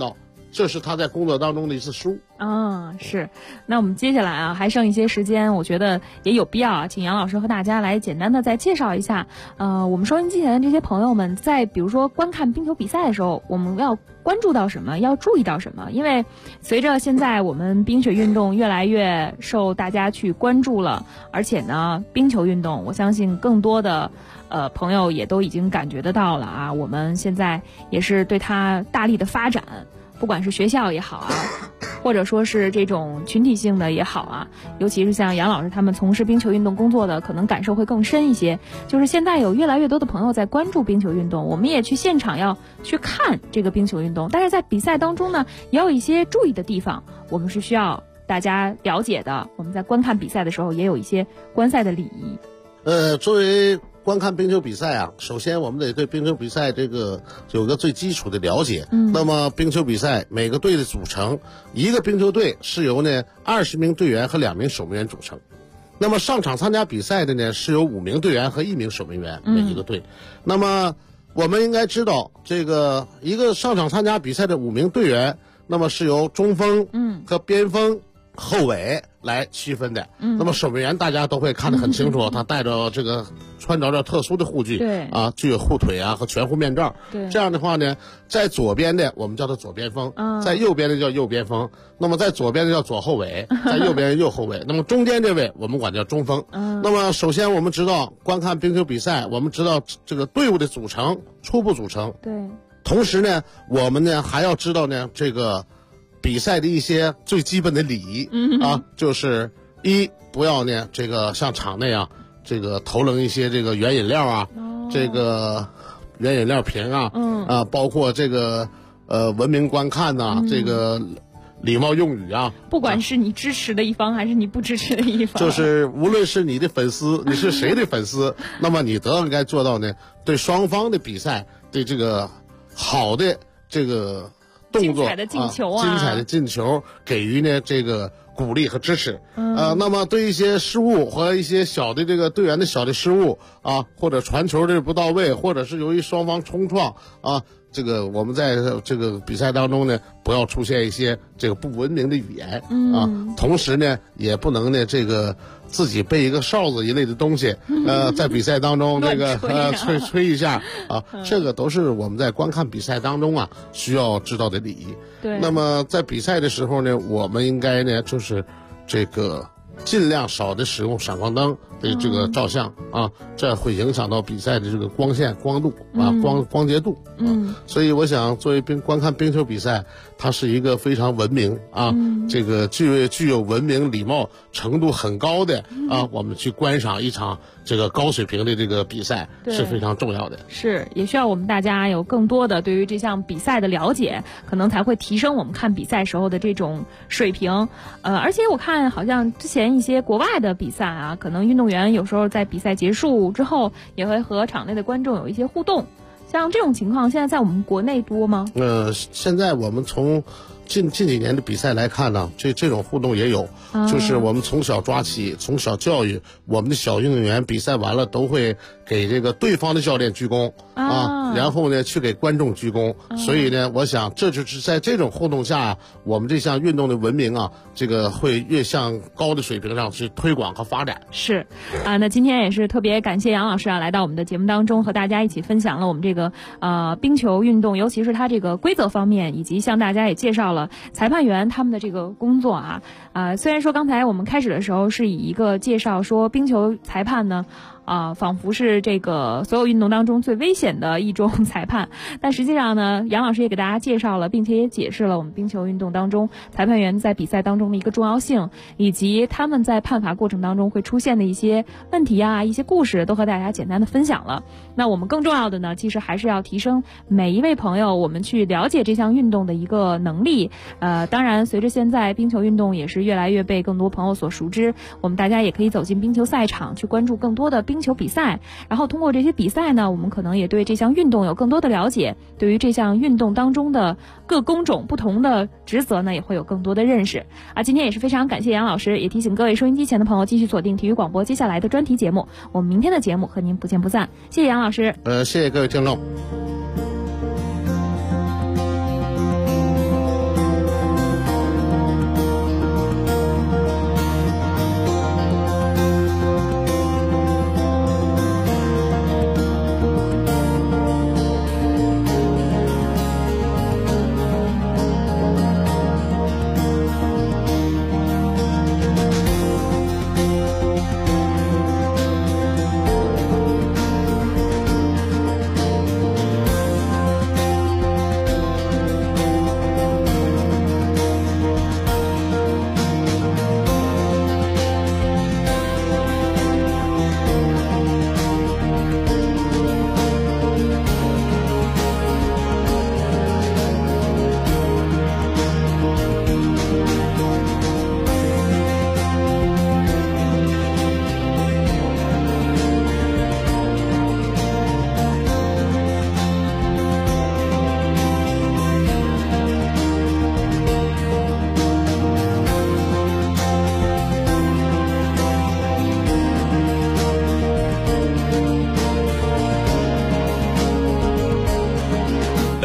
这是他在工作当中的一次失误。 是。那我们接下来啊，还剩一些时间，我觉得也有必要啊，请杨老师和大家来简单的再介绍一下，我们收音机前的这些朋友们，在比如说观看冰球比赛的时候，我们要关注到什么，要注意到什么？因为随着现在我们冰雪运动越来越受大家去关注了，而且呢，冰球运动，我相信更多的朋友也都已经感觉得到了啊，我们现在也是对它大力的发展。不管是学校也好啊，或者说是这种群体性的也好啊，尤其是像杨老师他们从事冰球运动工作的，可能感受会更深一些。就是现在有越来越多的朋友在关注冰球运动，我们也去现场要去看这个冰球运动，但是在比赛当中呢，也有一些注意的地方，我们是需要大家了解的。我们在观看比赛的时候，也有一些观赛的礼仪。 作为观看冰球比赛啊，首先我们得对冰球比赛这个有个最基础的了解。那么冰球比赛每个队的组成，一个冰球队是由呢20名队员和2名守门员组成。那么上场参加比赛的呢是由5名队员和1名守门员每一个队。那么我们应该知道，这个一个上场参加比赛的5名队员，那么是由中锋和边锋、后卫来区分的。那么守门员大家都会看得很清楚，他带着这个穿着特殊的护具， 对啊， 具有护腿啊和全护面罩。 对， 这样的话呢，在左边的我们叫他左边锋，在右边的叫右边锋，那么在左边的叫左后卫，在右边右后卫，那么中间这位我们管叫中锋。那么首先我们知道观看冰球比赛，我们知道这个队伍的组成，初步组成。 对， 同时呢，我们呢还要知道呢这个比赛的一些最基本的礼仪就是不要呢这个像场内啊这个投扔一些这个原饮料啊，这个原饮料瓶啊，包括这个文明观看呐，这个礼貌用语啊， 不管是你支持的一方还是你不支持的一方， 就是无论是你的粉丝，你是谁的粉丝，那么你都应该做到呢，对双方的比赛对这个好的这个动作、 精彩的进球啊， 精彩的进球给予呢这个鼓励和支持。那么对一些失误和一些小的这个队员的小的失误啊，或者传球的不到位，或者是由于双方冲撞啊，这个我们在这个比赛当中呢，不要出现一些这个不文明的语言啊，同时呢，也不能呢这个自己背一个哨子一类的东西，在比赛当中这个吹一下啊，这个都是我们在观看比赛当中啊需要知道的礼仪。 对。 那么在比赛的时候呢，我们应该呢就是这个尽量少的使用闪光灯的这个照相啊，这会影响到比赛的这个光线、光度啊、光洁度所以我想，作为观看冰球比赛，它是一个非常文明啊，这个具有文明礼貌程度很高的啊，我们去观赏一场这个高水平的这个比赛是非常重要的。 是，也需要我们大家有更多的对于这项比赛的了解，可能才会提升我们看比赛时候的这种水平。而且我看好像之前一些国外的比赛啊，可能运动员有时候在比赛结束之后也会和场内的观众有一些互动，像这种情况现在在我们国内多吗？ 现在我们从近几年的比赛来看呢，这种互动也有，就是我们从小抓起，从小教育我们的小运动员，比赛完了都会给这个对方的教练鞠躬啊，然后呢去给观众鞠躬。所以呢，我想这就是在这种互动下，我们这项运动的文明啊，这个会越向高的水平上去推广和发展。 是啊，那今天也是特别感谢杨老师啊，来到我们的节目当中，和大家一起分享了我们这个冰球运动，尤其是它这个规则方面，以及向大家也介绍了裁判员他们的这个工作啊。虽然说刚才我们开始的时候是以一个介绍说冰球裁判呢仿佛是这个所有运动当中最危险的一种裁判，但实际上呢，杨老师也给大家介绍了，并且也解释了我们冰球运动当中裁判员在比赛当中的一个重要性，以及他们在判罚过程当中会出现的一些问题啊、一些故事，都和大家简单的分享了。那我们更重要的呢，其实还是要提升每一位朋友我们去了解这项运动的一个能力。当然，随着现在冰球运动也是越来越被更多朋友所熟知，我们大家也可以走进冰球赛场，去关注更多的冰球比赛，然后通过这些比赛呢，我们可能也对这项运动有更多的了解，对于这项运动当中的各工种不同的职责呢，也会有更多的认识今天也是非常感谢杨老师，也提醒各位收音机前的朋友继续锁定体育广播接下来的专题节目，我们明天的节目和您不见不散。谢谢杨老师。 谢谢各位听众。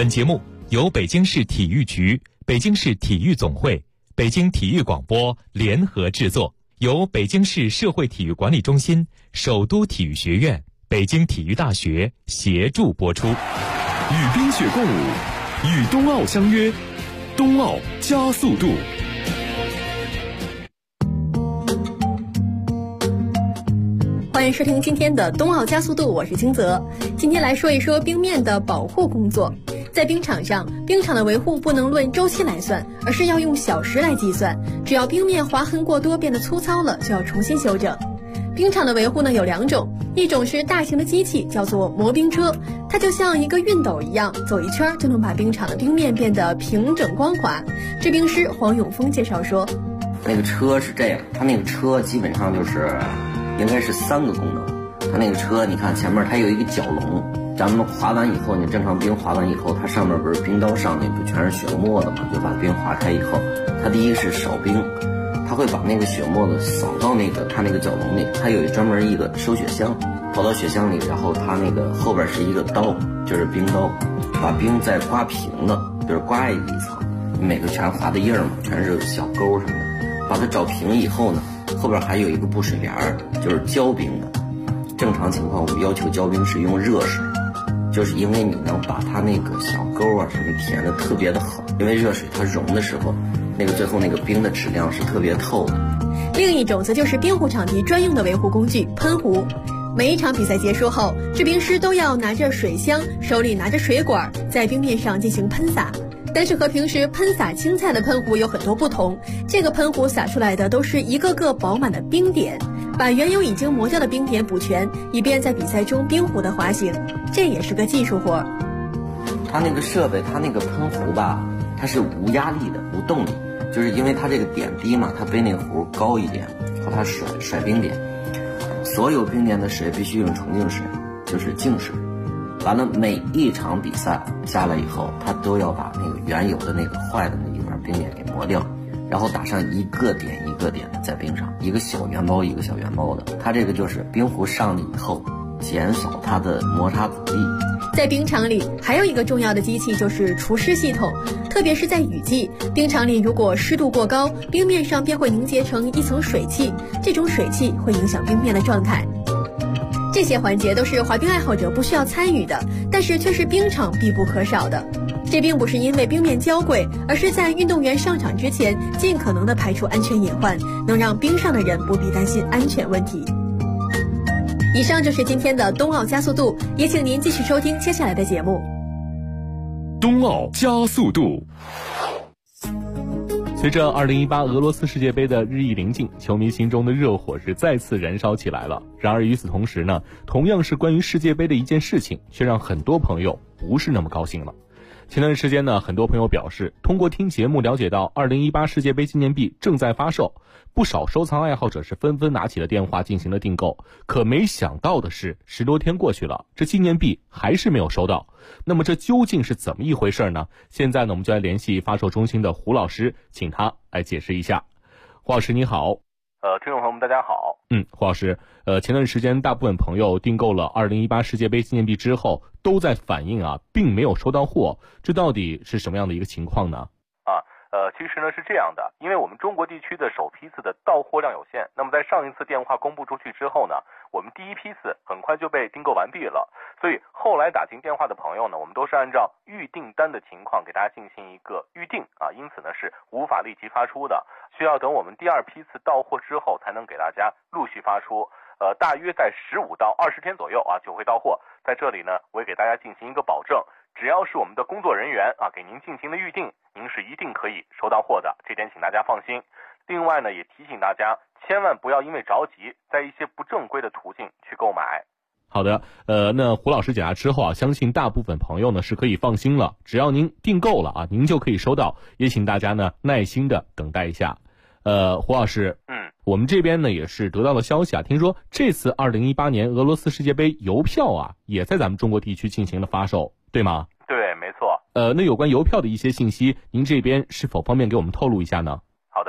本节目由北京市体育局、北京市体育总会、北京体育广播联合制作，由北京市社会体育管理中心、首都体育学院、北京体育大学协助播出。 与冰雪共舞，与冬奥相约，冬奥加速度。 欢迎收听今天的冬奥加速度，我是金泽。今天来说一说冰面的保护工作。在冰场上，冰场的维护不能论周期来算，而是要用小时来计算。只要冰面划痕过多变得粗糙了，就要重新修整。冰场的维护呢有两种，一种是大型的机器，叫做磨冰车，它就像一个熨斗一样，走一圈就能把冰场的冰面变得平整光滑。制冰师黄永峰介绍说， 那个车是这样，它那个车基本上就是应该是3个功能。它那个车你看前面它有一个绞笼，咱们划完以后，你正常冰划完以后，它上面不是冰刀上面不全是雪沫的嘛，就把冰划开以后，它第一是扫冰，它会把那个雪沫子扫到那个它那个绞笼里，它有专门一个收雪箱，跑到雪箱里，然后它那个后边是一个刀，就是冰刀，把冰再刮平了，就是刮一层，你每个全划的印儿嘛，全是小沟什么的，把它找平以后呢，后边还有一个布水帘儿，就是浇冰的。正常情况我们要求浇冰是用热水，就是因为你能把它那个小沟啊什么填的特别的好，因为热水它融的时候，那个最后那个冰的质量是特别透的。 另一种则就是冰壶场地专用的维护工具喷壶。每一场比赛结束后，制冰师都要拿着水箱，手里拿着水管，在冰面上进行喷洒。但是和平时喷洒青菜的喷壶有很多不同，这个喷壶洒出来的都是一个个饱满的冰点，把原有已经磨掉的冰点补全，以便在比赛中冰壶的滑行，这也是个技术活。 它那个设备，它那个喷壶吧，它是无压力的、无动力，就是因为它这个点低嘛，它背那壶高一点，和它甩冰点。所有冰点的水必须用纯净水，就是净水。完了，每一场比赛下来以后，它都要把那个原有的那个坏的那一块冰点给磨掉，然后打上一个点一个点的在冰上，一个小圆包一个小圆包的。它这个就是冰壶上了以后，减少它的摩擦阻力。 在冰场里还有一个重要的机器就是除湿系统，特别是在雨季，冰场里如果湿度过高，冰面上便会凝结成一层水汽，这种水汽会影响冰面的状态。这些环节都是滑冰爱好者不需要参与的，但是却是冰场必不可少的。这并不是因为冰面娇贵，而是在运动员上场之前尽可能的排除安全隐患，能让冰上的人不必担心安全问题。以上就是今天的冬奥加速度，也请您继续收听接下来的节目。 冬奥加速度。 随着2018俄罗斯世界杯的日益临近，球迷心中的热火是再次燃烧起来了。然而与此同时呢，同样是关于世界杯的一件事情，却让很多朋友不是那么高兴了。前段时间呢，很多朋友表示，通过听节目了解到2018世界杯纪念币正在发售，不少收藏爱好者是纷纷拿起了电话进行了订购。可没想到的是，10多天过去了，这纪念币还是没有收到。那么这究竟是怎么一回事呢？现在呢，我们就来联系发售中心的胡老师，请他来解释一下。胡老师你好。 听众朋友们大家好。 胡老师，前段时间大部分朋友订购了2018世界杯纪念币之后，都在反映并没有收到货，这到底是什么样的一个情况呢？ 其实呢是这样的，因为我们中国地区的首批次的到货量有限，那么在上一次电话公布出去之后呢，我们第一批次很快就被订购完毕了，所以后来打进电话的朋友呢，我们都是按照预订单的情况给大家进行一个预定因此呢是无法立即发出的，需要等我们第二批次到货之后才能给大家陆续发出。大约在15到20天左右就会到货。在这里呢，我也给大家进行一个保证，只要是我们的工作人员给您进行的预定，您是一定可以收到货的，这点请大家放心。另外呢，也提醒大家，千万不要因为着急，在一些不正规的途径去购买。 好的，那胡老师解答之后相信大部分朋友呢是可以放心了，只要您订购了您就可以收到，也请大家呢耐心的等待一下。胡老师，我们这边呢也是得到了消息听说这次2018年俄罗斯世界杯邮票也在咱们中国地区进行了发售，对吗？ 对，没错。 那有关邮票的一些信息，您这边是否方便给我们透露一下呢？ 好的，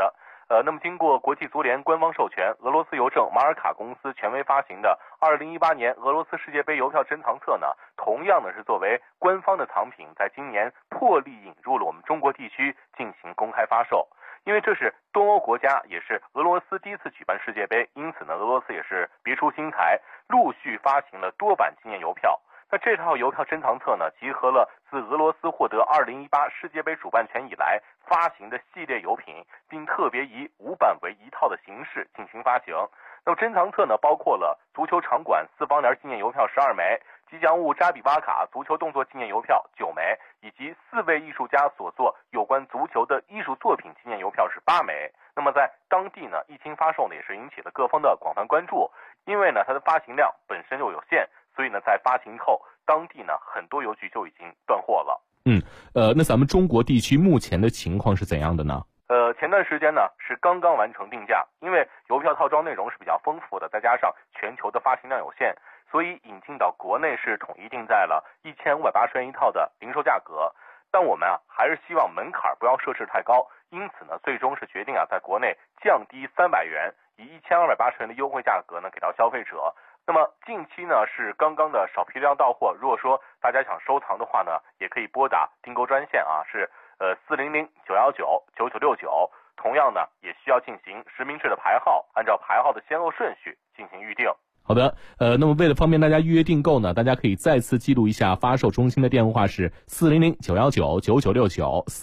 那么经过国际足联官方授权，俄罗斯邮政马尔卡公司权威发行的2018年俄罗斯世界杯邮票珍藏册呢，同样呢是作为官方的藏品，在今年破例引入了我们中国地区进行公开发售。因为这是东欧国家，也是俄罗斯第一次举办世界杯，因此呢，俄罗斯也是别出心裁，陆续发行了多版纪念邮票。那这套邮票珍藏册呢，集合了自俄罗斯获得2018世界杯主办权以来发行的系列邮品，并特别以5版为一套的形式进行发行。那么珍藏册呢，包括了足球场馆4方联纪念邮票12枚，吉祥物扎比瓦卡足球动作纪念邮票9枚，以及4位艺术家所作有关足球的艺术作品纪念邮票是8枚。那么在当地呢，一经发售呢，也是引起了各方的广泛关注，因为呢它的发行量本身就有限，所以呢在发行后，当地呢很多邮局就已经断货了。 那咱们中国地区目前的情况是怎样的呢？ 前段时间呢是刚刚完成定价，因为邮票套装内容是比较丰富的，再加上全球的发行量有限，所以引进到国内是统一定在了1580元一套的零售价格。但我们还是希望门槛不要设置太高，因此呢最终是决定在国内降低300元，以1280元的优惠价格呢给到消费者。那么近期呢是刚刚的少批量到货，如果说大家想收藏的话呢，也可以拨打订购专线是400-919-9969，同样呢也需要进行实名制的排号，按照排号的先后顺序进行预定。 好的，那么为了方便大家预约订购呢，大家可以再次记录一下发售中心的电话是400-919-9969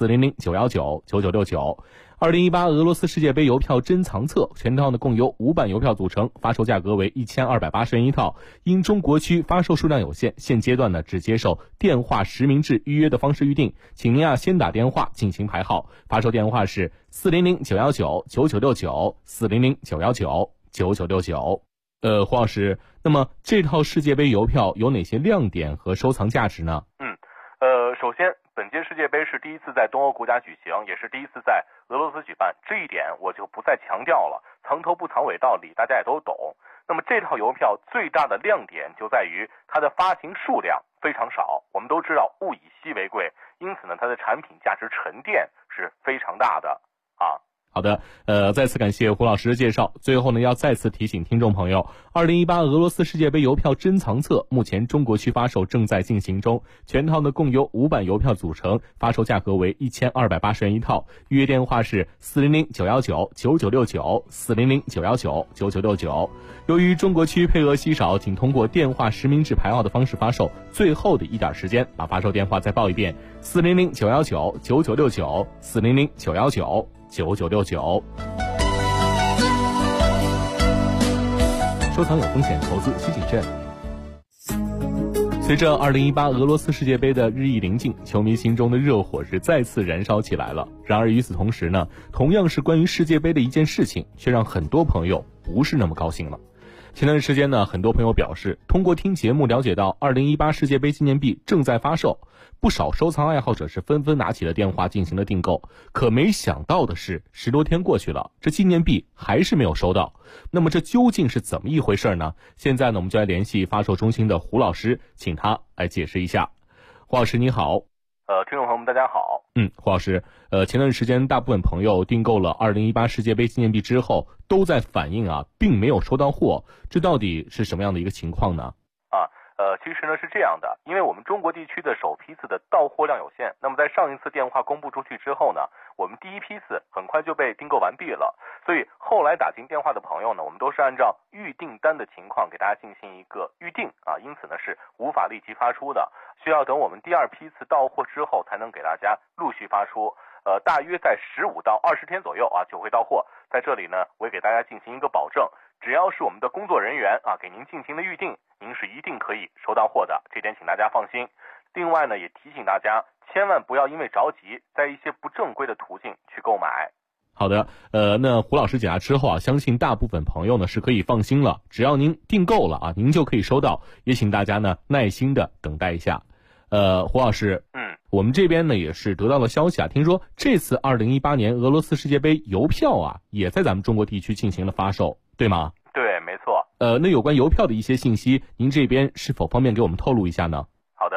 400-919-9969。2018俄罗斯世界杯邮票珍藏册全套呢共由5版邮票组成，发售价格为1280元一套。因中国区发售数量有限，现阶段呢只接受电话实名制预约的方式预定，请您先打电话进行排号，发售电话是400-919-9969 400-919-9969。黄老师，那么这套世界杯邮票有哪些亮点和收藏价值呢？ 首先本届世界杯是第一次在东欧国家举行，也是第一次在俄罗斯举办，这一点我就不再强调了，藏头不藏尾道理大家也都懂。那么这套邮票最大的亮点就在于它的发行数量非常少，我们都知道物以稀为贵，因此呢它的产品价值沉淀是非常大的好的，再次感谢胡老师的介绍。最后呢，要再次提醒听众朋友，2018俄罗斯世界杯邮票珍藏册目前中国区发售正在进行中，全套呢共由5版邮票组成，发售价格为1280元一套。预约电话是400-919-9969 400-919-9969。由于中国区配额稀少，仅通过电话实名制排号的方式发售。最后的一点时间，把发售电话再报一遍：400-919-9969 400-919-9969。收藏有风险，投资需谨慎。随着2018俄罗斯世界杯的日益临近，球迷心中的热火是再次燃烧起来了。然而与此同时呢，同样是关于世界杯的一件事情，却让很多朋友不是那么高兴了。前段时间呢，很多朋友表示，通过听节目了解到2018世界杯纪念币正在发售，不少收藏爱好者是纷纷拿起了电话进行了订购。可没想到的是，10多天过去了，这纪念币还是没有收到。那么这究竟是怎么一回事呢？现在呢，我们就来联系发售中心的胡老师，请他来解释一下。胡老师你好。 听众朋友们大家好。 胡老师，前段时间大部分朋友订购了2018世界杯纪念币之后，都在反映并没有收到货，这到底是什么样的一个情况呢？ 其实呢是这样的，因为我们中国地区的首批次的到货量有限，那么在上一次电话公布出去之后呢，我们第一批次很快就被订购完毕了，所以后来打进电话的朋友呢，我们都是按照预订单的情况给大家进行一个预定因此呢是无法立即发出的，需要等我们第2批次到货之后才能给大家陆续发出。大约在15到20天左右就会到货。在这里呢，我也给大家进行一个保证，只要是我们的工作人员给您进行的预定，您是一定可以收到货的，这点请大家放心。另外呢，也提醒大家，千万不要因为着急，在一些不正规的途径去购买。 好的，那胡老师解答之后相信大部分朋友呢是可以放心了，只要您订购了您就可以收到，也请大家呢耐心的等待一下。胡老师，我们这边呢也是得到了消息听说这次2018年俄罗斯世界杯邮票也在咱们中国地区进行了发售，对吗？ 对，没错。 那有关邮票的一些信息，您这边是否方便给我们透露一下呢？ 好的，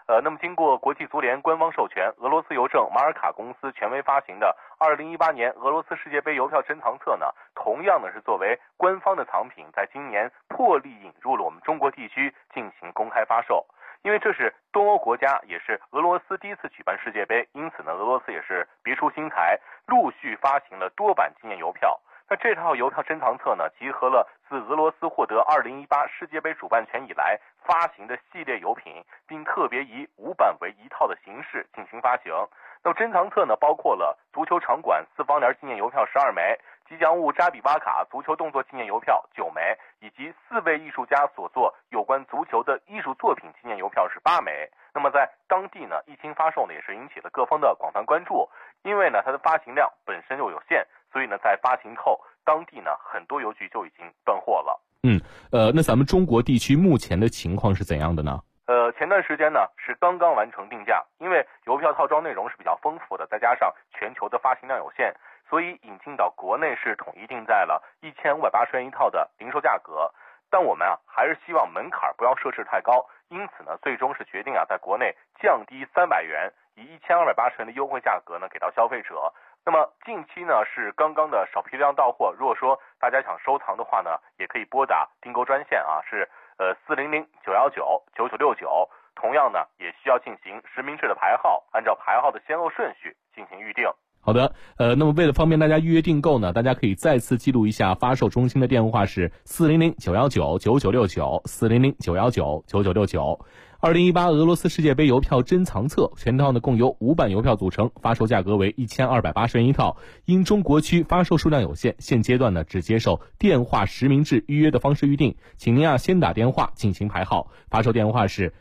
那么经过国际足联官方授权，俄罗斯邮政马尔卡公司权威发行的2018年俄罗斯世界杯邮票珍藏册呢，同样呢是作为官方的藏品，在今年破例引入了我们中国地区进行公开发售。因为这是东欧国家，也是俄罗斯第一次举办世界杯，因此呢，俄罗斯也是别出心裁，陆续发行了多版纪念邮票。那这套邮票珍藏册呢，集合了自俄罗斯获得2018世界杯主办权以来发行的系列邮品，并特别以5版为一套的形式进行发行。那么珍藏册呢，包括了足球场馆4方联纪念邮票12枚，吉祥物扎比巴卡足球动作纪念邮票9枚，以及4位艺术家所作有关足球的艺术作品纪念邮票是8枚。那么在当地呢，一经发售呢，也是引起了各方的广泛关注。因为呢，它的发行量本身就有限，所以呢，在发行后，当地呢很多邮局就已经断货了。 那咱们中国地区目前的情况是怎样的呢？ 前段时间呢是刚刚完成定价，因为邮票套装内容是比较丰富的，再加上全球的发行量有限，所以引进到国内是统一定在了1580元一套的零售价格。但我们还是希望门槛不要设置太高，因此呢，最终是决定在国内降低300元，以1280元的优惠价格呢给到消费者。那么近期呢是刚刚的少批量到货，如果说大家想收藏的话呢，也可以拨打订购专线是400-919-9969，同样呢也需要进行实名制的排号，按照排号的先后顺序进行预定。 好的，那么为了方便大家预约订购呢，大家可以再次记录一下发售中心的电话是400-919-9969，400-919-9969。2018俄罗斯世界杯邮票珍藏册全套呢共由5版邮票组成，发售价格为1280元一套。因中国区发售数量有限，现阶段呢只接受电话实名制预约的方式预定，请您先打电话进行排号，发售电话是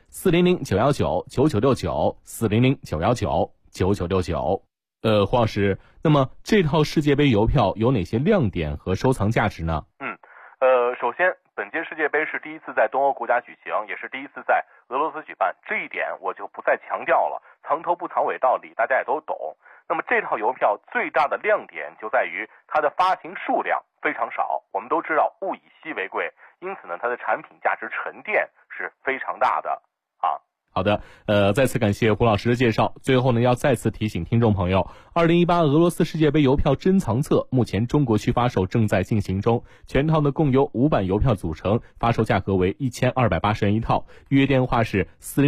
400-919-9969，400-919-9969。黄老师，那么这套世界杯邮票有哪些亮点和收藏价值呢？ 首先本届世界杯是第一次在东欧国家举行，也是第一次在俄罗斯举办，这一点我就不再强调了，藏头不藏尾道理大家也都懂。那么这套邮票最大的亮点就在于它的发行数量非常少，我们都知道物以稀为贵，因此呢它的产品价值沉淀是非常大的好的，再次感谢胡老师的介绍。最后呢，要再次提醒听众朋友，2018俄罗斯世界杯邮票珍藏册目前中国区发售正在进行中，全套呢共由5版邮票组成，发售价格为1280元一套。预约电话是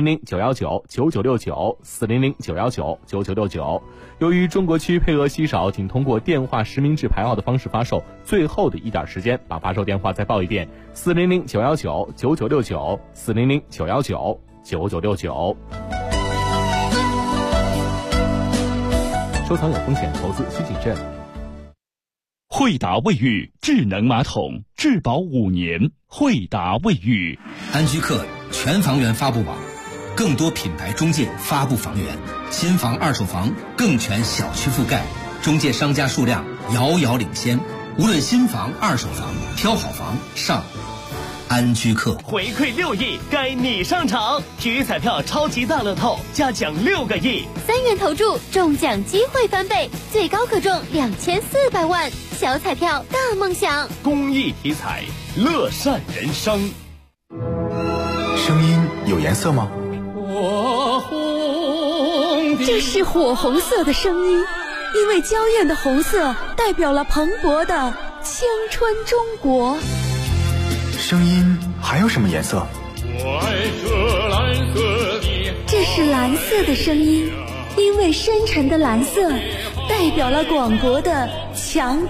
400-919-9969，400-919-9969。由于中国区配额稀少，仅通过电话实名制排号的方式发售，最后的一点时间，把发售电话再报一遍：400-919-9969，400-919-9969。收藏有风险，投资需谨慎。 惠达卫浴智能马桶，质保5年。惠达卫浴。 安居客全房源发布网，更多品牌中介发布房源，新房二手房更全小区覆盖，中介商家数量遥遥领先。无论新房二手房，挑好房上安居客。 回馈6亿，该你上场！体育彩票超级大乐透，加奖6个亿 ，3元投注，中奖机会翻倍，最高可中2400万。小彩票大梦想， 公益体彩，乐善人生。 声音有颜色吗？ 这是火红色的声音，因为娇艳的红色代表了蓬勃的青春中国。 声音还有什么颜色？ 这是蓝色的声音，因为深沉的蓝色代表了广博的强